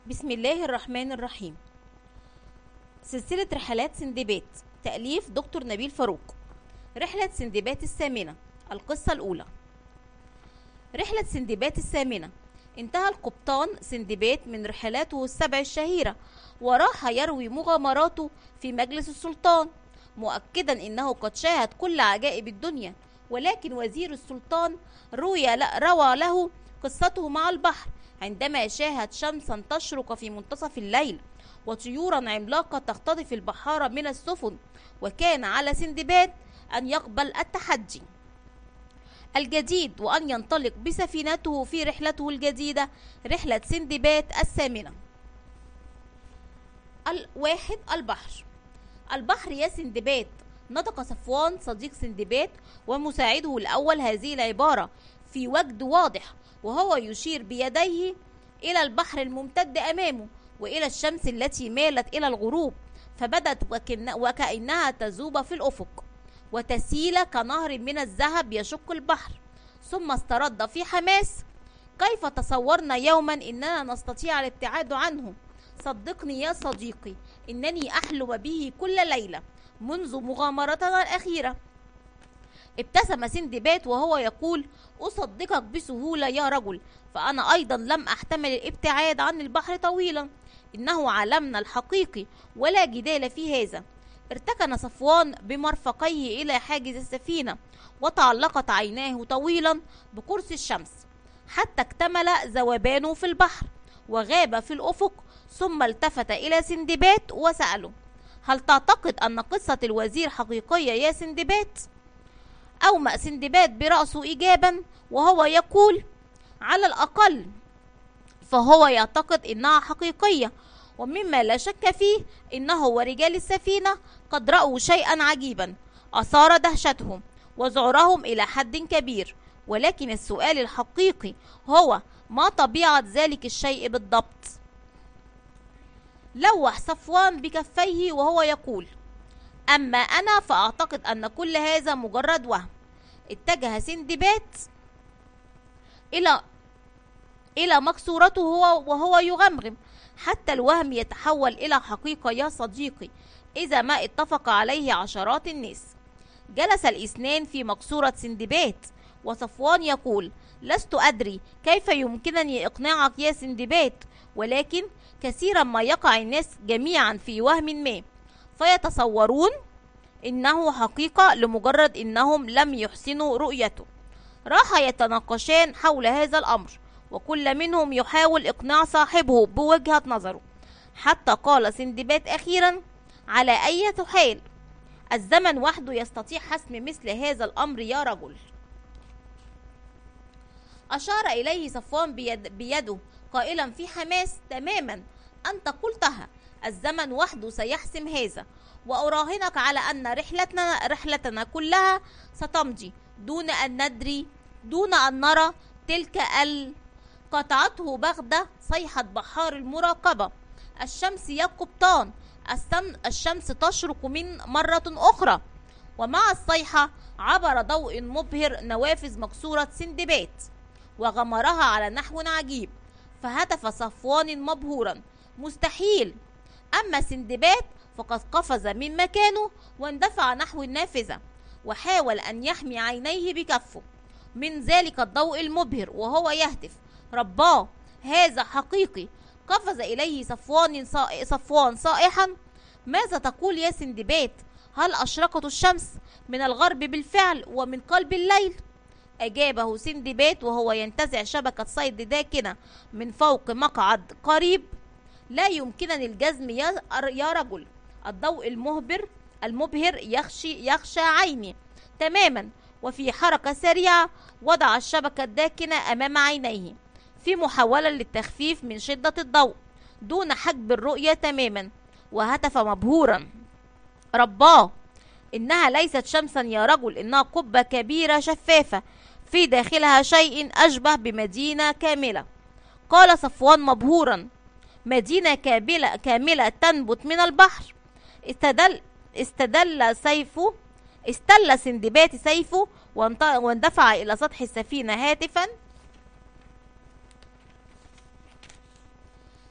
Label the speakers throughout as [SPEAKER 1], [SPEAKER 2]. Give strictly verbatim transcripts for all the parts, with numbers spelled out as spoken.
[SPEAKER 1] بسم الله الرحمن الرحيم. سلسلة رحلات سندباد، تأليف دكتور نبيل فاروق. رحلة سندباد الثامنة. القصة الأولى. رحلة سندباد الثامنة. انتهى القبطان سندباد من رحلاته السبع الشهيرة، وراح يروي مغامراته في مجلس السلطان، مؤكدا انه قد شاهد كل عجائب الدنيا. ولكن وزير السلطان روي روى له قصته مع البحر، عندما شاهد شمسا تشرق في منتصف الليل وطيورا عملاقة تختطف البحار من السفن، وكان على سندباد أن يقبل التحدي الجديد وأن ينطلق بسفينته في رحلته الجديدة، رحلة سندباد الثامنة. الواحد. البحر. البحر يا سندباد، نطق صفوان صديق سندباد ومساعده الأول هذه العبارة في وجد واضح، وهو يشير بيديه إلى البحر الممتد أمامه وإلى الشمس التي مالت إلى الغروب، فبدت وكأنها تذوب في الأفق وتسيل كنهر من الذهب يشق البحر. ثم استرد في حماس: كيف تصورنا يوما إننا نستطيع الابتعاد عنه؟ صدقني يا صديقي، إنني أحلم به كل ليلة منذ مغامرتنا الأخيرة. ابتسم سندباد وهو يقول: أصدقك بسهولة يا رجل، فأنا أيضا لم أحتمل الابتعاد عن البحر طويلا، إنه عالمنا الحقيقي ولا جدال في هذا. ارتكن صفوان بمرفقيه إلى حاجز السفينة، وتعلقت عيناه طويلا بقرص الشمس حتى اكتمل ذوبانه في البحر وغاب في الأفق. ثم التفت إلى سندباد وسأله: هل تعتقد أن قصة الوزير حقيقية يا سندباد؟ أومأ سندباد برأسه إيجابا وهو يقول: على الأقل فهو يعتقد إنها حقيقية، ومما لا شك فيه إنه ورجال السفينة قد رأوا شيئا عجيبا أثار دهشتهم وذعرهم إلى حد كبير. ولكن السؤال الحقيقي هو: ما طبيعة ذلك الشيء بالضبط؟ لوح صفوان بكفيه وهو يقول: أما أنا فأعتقد أن كل هذا مجرد وهم. اتجه سندباد إلى إلى مكسورته هو وهو يغمغم: حتى الوهم يتحول إلى حقيقة يا صديقي إذا ما اتفق عليه عشرات الناس. جلس الاثنان في مكسورة سندباد، وصفوان يقول: لست أدري كيف يمكنني إقناعك يا سندباد، ولكن كثيرا ما يقع الناس جميعا في وهم ما، فيتصورون إنه حقيقة لمجرد إنهم لم يحسنوا رؤيته. راح يتناقشان حول هذا الأمر، وكل منهم يحاول إقناع صاحبه بوجهة نظره، حتى قال سندباد أخيرا: على أي حال، الزمن وحده يستطيع حسم مثل هذا الأمر يا رجل. أشار إليه صفوان بيد بيده قائلا في حماس: تماما، أنت قلتها، الزمن وحده سيحسم هذا، وأراهنك على أن رحلتنا رحلتنا كلها ستمضي دون أن ندري دون أن نرى تلك ال قطعته بغدة صيحة بحار المراقبة. الشمس يا قبطان، الشمس تشرق من مرة أخرى. ومع الصيحة عبر ضوء مبهر نوافذ مكسورة سندباد وغمرها على نحو عجيب، فهتف صفوان مبهورا: مستحيل! أما سندباد فقد قفز من مكانه واندفع نحو النافذة، وحاول أن يحمي عينيه بكفه من ذلك الضوء المبهر وهو يهتف: رباه، هذا حقيقي! قفز إليه صفوان صفوان صائحا: ماذا تقول يا سندباد؟ هل أشرقت الشمس من الغرب بالفعل ومن قلب الليل؟ أجابه سندباد وهو ينتزع شبكة صيد داكنة من فوق مقعد قريب: لا يمكنني الجزم يا رجل، الضوء المهبر المبهر يخشي يخشى عيني تماما. وفي حركة سريعة وضع الشبكة الداكنة أمام عينيه في محاولة للتخفيف من شدة الضوء دون حجب الرؤية تماما، وهتف مبهورا: رباه، إنها ليست شمسا يا رجل، إنها قبة كبيرة شفافة في داخلها شيء أشبه بمدينة كاملة. قال صفوان مبهورا: مدينة كاملة كاملة تنبت من البحر؟ استدل استدل سيفه استل سندباد سيفه واندفع إلى سطح السفينة هاتفا: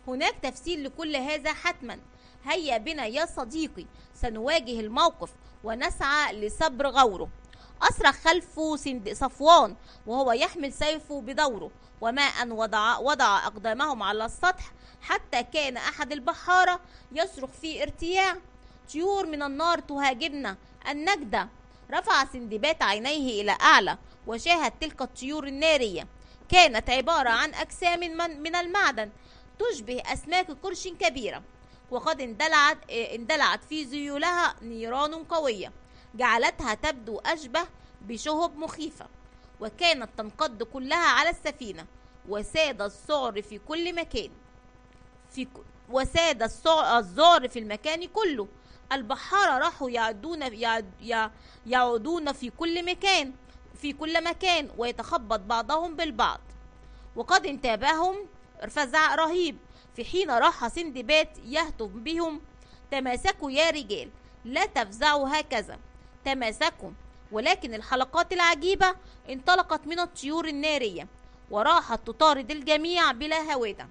[SPEAKER 1] هناك تفسير لكل هذا حتما. هيا بنا يا صديقي سنواجه الموقف ونسعى لصبر غوره. أصرخ خلفه صفوان وهو يحمل سيفه بدوره، وما أن وضع, وضع أقدامهم على السطح حتى كان أحد البحارة يصرخ في ارتياع: طيور من النار تهاجمنا، النجدة. رفع سندباد عينيه إلى أعلى وشاهد تلك الطيور النارية. كانت عبارة عن أجسام من المعدن تشبه أسماك قرش كبيرة، وقد اندلعت, اندلعت في ذيولها نيران قوية جعلتها تبدو أشبه بشهب مخيفة، وكانت تنقض كلها على السفينة. وساد الذعر في كل مكان في ك... وساد الذعر في المكان كله. البحارة راحوا يعدون يعد... يعودون في كل مكان في كل مكان ويتخبط بعضهم بالبعض، وقد انتابهم فزع رهيب. في حين راح سندباد يهتف بهم: تماسكوا يا رجال، لا تفزعوا هكذا. تماسكوا، ولكن الحلقات العجيبة انطلقت من الطيور النارية وراحت تطارد الجميع بلا هوادة.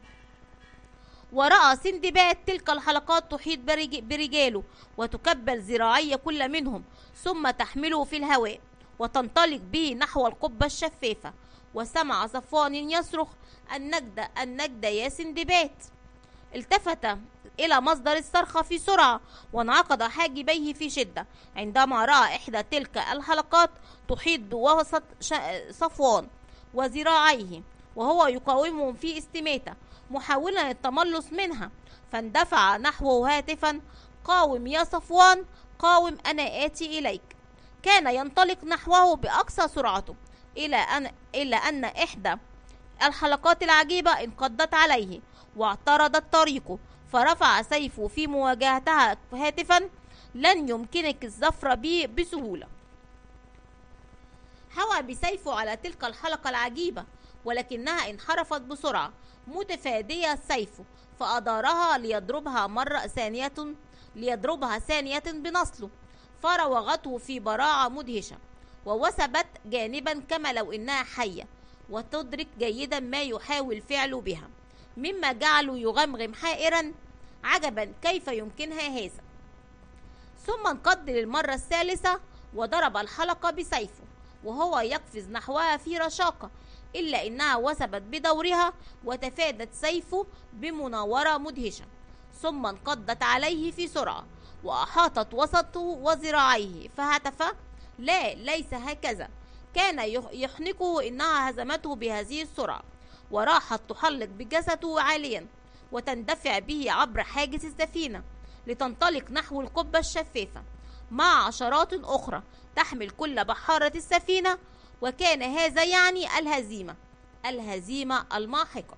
[SPEAKER 1] ورأى سندباد تلك الحلقات تحيط برجاله وتكبل ذراعي كل منهم، ثم تحمله في الهواء وتنطلق به نحو القبة الشفافة. وسمع صفوان يصرخ: النجدة، النجدة يا سندباد. التفت إلى مصدر الصرخة في سرعة وانعقد حاجبيه في شدة عندما رأى إحدى تلك الحلقات تحيط بوسط صفوان وذراعيه وهو يقاومهم في استماتة محاولا التملص منها، فاندفع نحوه هاتفا: قاوم يا صفوان، قاوم، أنا آتي إليك. كان ينطلق نحوه بأقصى سرعته إلى أن, إلى أن إحدى الحلقات العجيبة انقضت عليه واعترضت طريقه، فرفع سيفه في مواجهتها هاتفا: لن يمكنك الظفر بي بسهولة. هوى بسيفه على تلك الحلقة العجيبة، ولكنها انحرفت بسرعة متفادية سيفه، فأدارها ليضربها مرة ثانية ليضربها ثانية بنصله، فراوغته في براعة مدهشة ووثبت جانبا كما لو إنها حية وتدرك جيدا ما يحاول فعله بها، مما جعله يغمغم حائرا: عجبا كيف يمكنها هذا. ثم انقض للمرة الثالثة وضرب الحلقة بسيفه وهو يقفز نحوها في رشاقة، إلا إنها وثبت بدورها وتفادت سيفه بمناورة مدهشة، ثم انقضت عليه في سرعة وأحاطت وسطه وذراعيه، فهتف: لا، ليس هكذا. كان يحنقه إنها هزمته بهذه السرعة، وراحت تحلق بجسده عاليا وتندفع به عبر حاجز السفينة لتنطلق نحو القبة الشفافة مع عشرات أخرى تحمل كل بحارة السفينة. وكان هذا يعني الهزيمة الهزيمة الماحقة.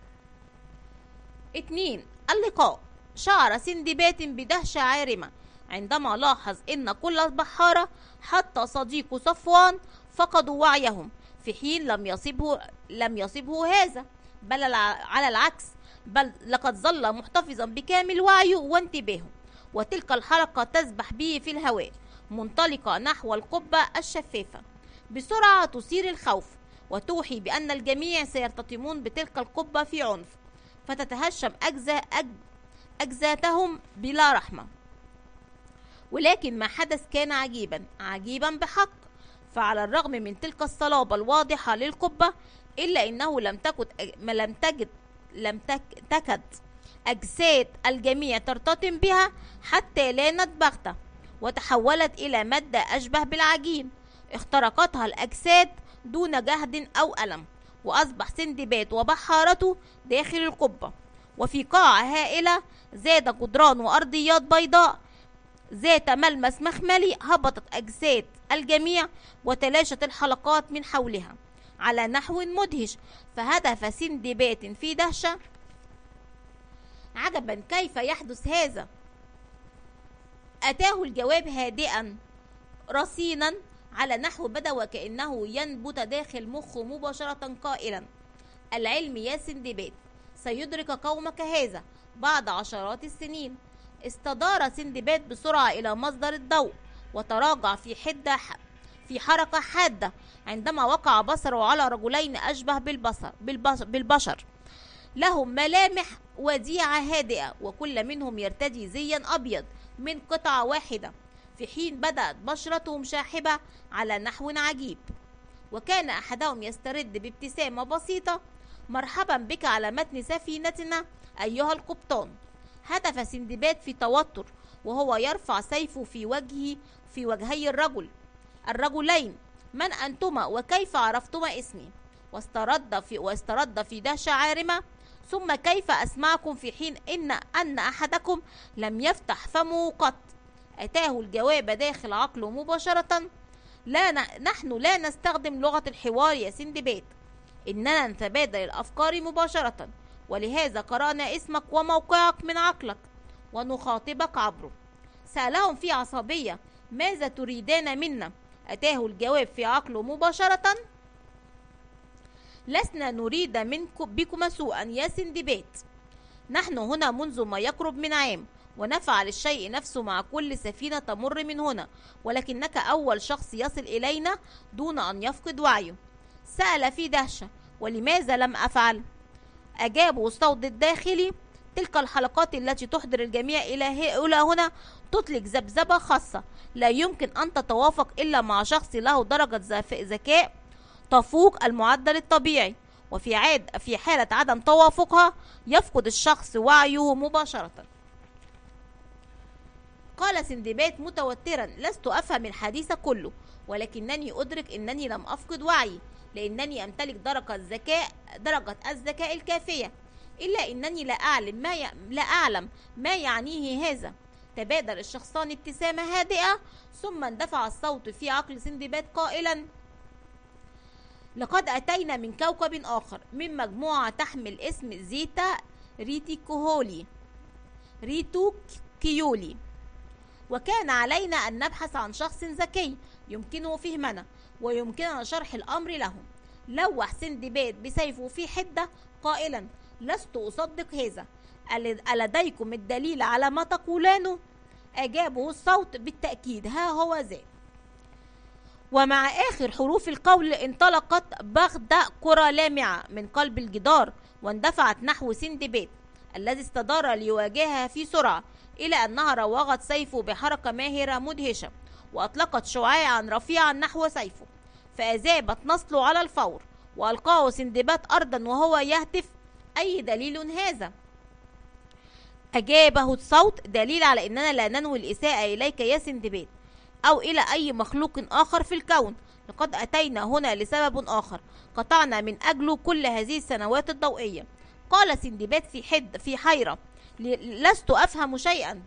[SPEAKER 1] اتنين. اللقاء. شعر سندباد بدهشة عارمة عندما لاحظ إن كل البحارة حتى صديقه صفوان فقدوا وعيهم، في حين لم يصبه لم يصبه هذا، بل على العكس، بل لقد ظل محتفظا بكامل وعيه وانتباهه، وتلك الحلقة تسبح به في الهواء منطلقة نحو القبة الشفافة بسرعة تثير الخوف وتوحي بأن الجميع سيرتطمون بتلك القبة في عنف، فتتهشم أجزاء أجزاتهم بلا رحمة. ولكن ما حدث كان عجيبا عجيبا بحق، فعلى الرغم من تلك الصلابة الواضحة للقبة إلا إنه لم تكد لم تجد لم تكد أجساد الجميع ترتطم بها حتى لانت بغتة وتحولت إلى مادة أشبه بالعجين، اخترقتها الأجساد دون جهد أو ألم، وأصبح سندباد وبحارته داخل القبة. وفي قاعة هائلة ذات جدران وأرضيات بيضاء ذات ملمس مخملي هبطت أجساد الجميع وتلاشت الحلقات من حولها على نحو مدهش، فهدف سندباد في دهشة: عجبا كيف يحدث هذا. أتاه الجواب هادئا رصينا على نحو بدا وكأنه ينبت داخل مخه مباشرة، قائلا: العلم يا سندباد سيدرك قومك هذا بعد عشرات السنين. استدار سندباد بسرعة إلى مصدر الضوء وتراجع في حدة في حركة حادة عندما وقع بصره على رجلين أشبه بالبصر بالبشر لهم ملامح وديعة هادئة، وكل منهم يرتدي زيا أبيض من قطعة واحدة، في حين بدأت بشرتهم شاحبة على نحو عجيب. وكان أحدهم يسترد بابتسامة بسيطة: مرحبا بك على متن سفينتنا أيها القبطان. هتف سندباد في توتر وهو يرفع سيفه في وجهه في وجهي الرجل الرجلين: من أنتما وكيف عرفتما اسمي؟ واسترد في واسترد في دهشة عارمة: ثم كيف أسمعكم في حين إن أن أحدكم لم يفتح فمه قط؟ أتاه الجواب داخل عقله مباشرة: لا ن... نحن لا نستخدم لغة الحوار يا سندباد، إننا نتبادل الأفكار مباشرة، ولهذا قرأنا اسمك وموقعك من عقلك ونخاطبك عبره. سألهم في عصبية: ماذا تريدان منا؟ أتاه الجواب في عقله مباشرة: لسنا نريد منكم بكم سوءا يا سندباد، نحن هنا منذ ما يقرب من عام، ونفعل الشيء نفسه مع كل سفينة تمر من هنا، ولكنك أول شخص يصل إلينا دون أن يفقد وعيه. سأل في دهشة: ولماذا لم أفعل؟ أجابوا الصوت الداخلي: تلك الحلقات التي تحضر الجميع إلى هنا تطلق ذبذبة خاصة، لا يمكن أن تتوافق إلا مع شخص له درجة ذكاء تفوق المعدل الطبيعي، وفي عاد في حالة عدم توافقها يفقد الشخص وعيه مباشرة. قال سندباد متوترا: لست أفهم الحديث كله، ولكنني أدرك أنني لم أفقد وعي، لأنني أمتلك درجة الذكاء درجة الذكاء الكافية، إلا أنني لا أعلم ما ي... لا أعلم ما يعنيه هذا. تبادل الشخصان ابتسامة هادئة، ثم اندفع الصوت في عقل سندباد قائلا: لقد أتينا من كوكب آخر، من مجموعة تحمل اسم زيتا ريتيكوهولي ريتوكيولي، وكان علينا أن نبحث عن شخص ذكي يمكنه فهمنا ويمكننا شرح الأمر له. لوح سندباد بسيفه في حدة قائلا: لست أصدق هذا، ألديكم الدليل على ما تقولانه؟ أجابه الصوت بالتأكيد: ها هو ذا. ومع آخر حروف القول انطلقت بغدة كرة لامعة من قلب الجدار، واندفعت نحو سندباد الذي استدار ليواجهها في سرعة، إلى أنها روغت سيفه بحركة ماهرة مدهشة، وأطلقت شعاعا رفيعا نحو سيفه، فأذابت نصله على الفور، وألقاه سندباد أرضا وهو يهتف: أي دليل هذا؟ أجابه الصوت: دليل على أننا لا ننوي الإساءة إليك يا سندباد، أو إلى أي مخلوق آخر في الكون. لقد أتينا هنا لسبب آخر قطعنا من أجله كل هذه السنوات الضوئية. قال سندباد في حد في حيرة: لست أفهم شيئا.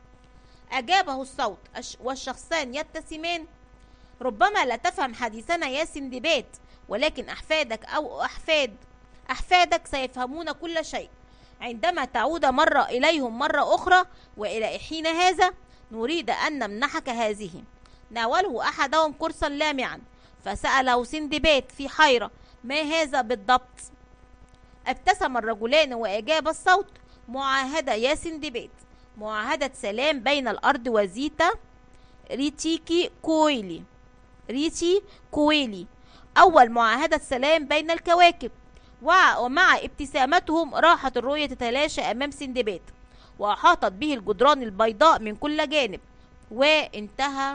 [SPEAKER 1] أجابه الصوت والشخصان يبتسمان: ربما لا تفهم حديثنا يا سندباد، ولكن أحفادك أو أحفاد أحفادك سيفهمون كل شيء عندما تعود مرة إليهم مرة أخرى، وإلى حين هذا نريد أن نمنحك هذه. ناوله أحدهم قرصا لامعا، فسأله سندباد في حيرة: ما هذا بالضبط؟ ابتسم الرجلان وأجاب الصوت: معاهدة يا سندباد، معاهدة سلام بين الأرض وزيتا ريتيكي كويلي ريتي كويلي أول معاهدة سلام بين الكواكب. ومع ابتسامتهم راحت الرؤية تتلاشى أمام سندباد، وأحاطت به الجدران البيضاء من كل جانب، وانتهى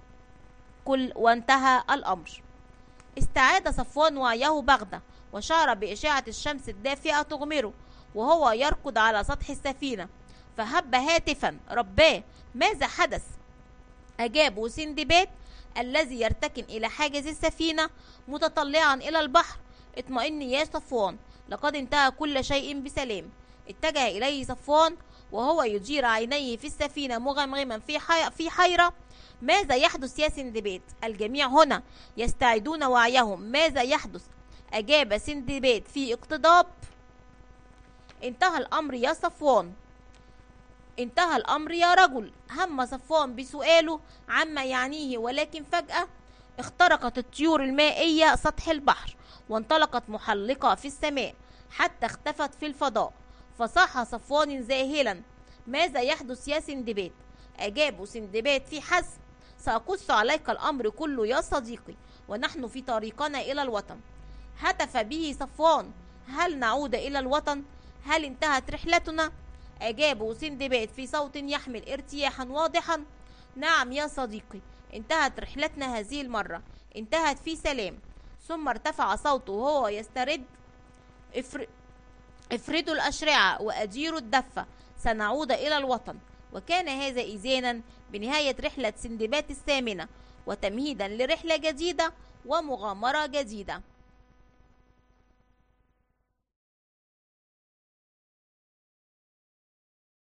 [SPEAKER 1] كل وانتهى الأمر. استعاد صفوان وعيه بغدة، وشعر بإشعة الشمس الدافئة تغمره وهو يركض على سطح السفينة، فهب هاتفا: رباه، ماذا حدث؟ أجابه سندباد الذي يرتكن إلى حاجز السفينة متطلعا إلى البحر: اطمئن يا صفوان، لقد انتهى كل شيء بسلام. اتجه إليه صفوان وهو يجير عينيه في السفينة مغمغما في حي... في حيرة: ماذا يحدث يا سندباد؟ الجميع هنا يستعيدون وعيهم، ماذا يحدث؟ أجاب سندباد في اقتضاب: انتهى الأمر يا صفوان، انتهى الأمر يا رجل. هم صفوان بسؤاله عما يعنيه، ولكن فجأة اخترقت الطيور المائية سطح البحر، وانطلقت محلقة في السماء حتى اختفت في الفضاء. فصاح صفوان ذاهلا: ماذا يحدث يا سندباد؟ أجابوا سندباد في حزم: سأقص عليك الأمر كله يا صديقي، ونحن في طريقنا إلى الوطن. هتف به صفوان: هل نعود إلى الوطن؟ هل انتهت رحلتنا؟ أجابه سندباد في صوت يحمل ارتياحا واضحا: نعم يا صديقي، انتهت رحلتنا هذه المرة، انتهت في سلام. ثم ارتفع صوته وهو يسترد: افر... افردوا الأشرعة وأديروا الدفة، سنعود إلى الوطن. وكان هذا إذانا بنهاية رحلة سندباد الثامنة، وتمهيدا لرحلة جديدة ومغامرة جديدة.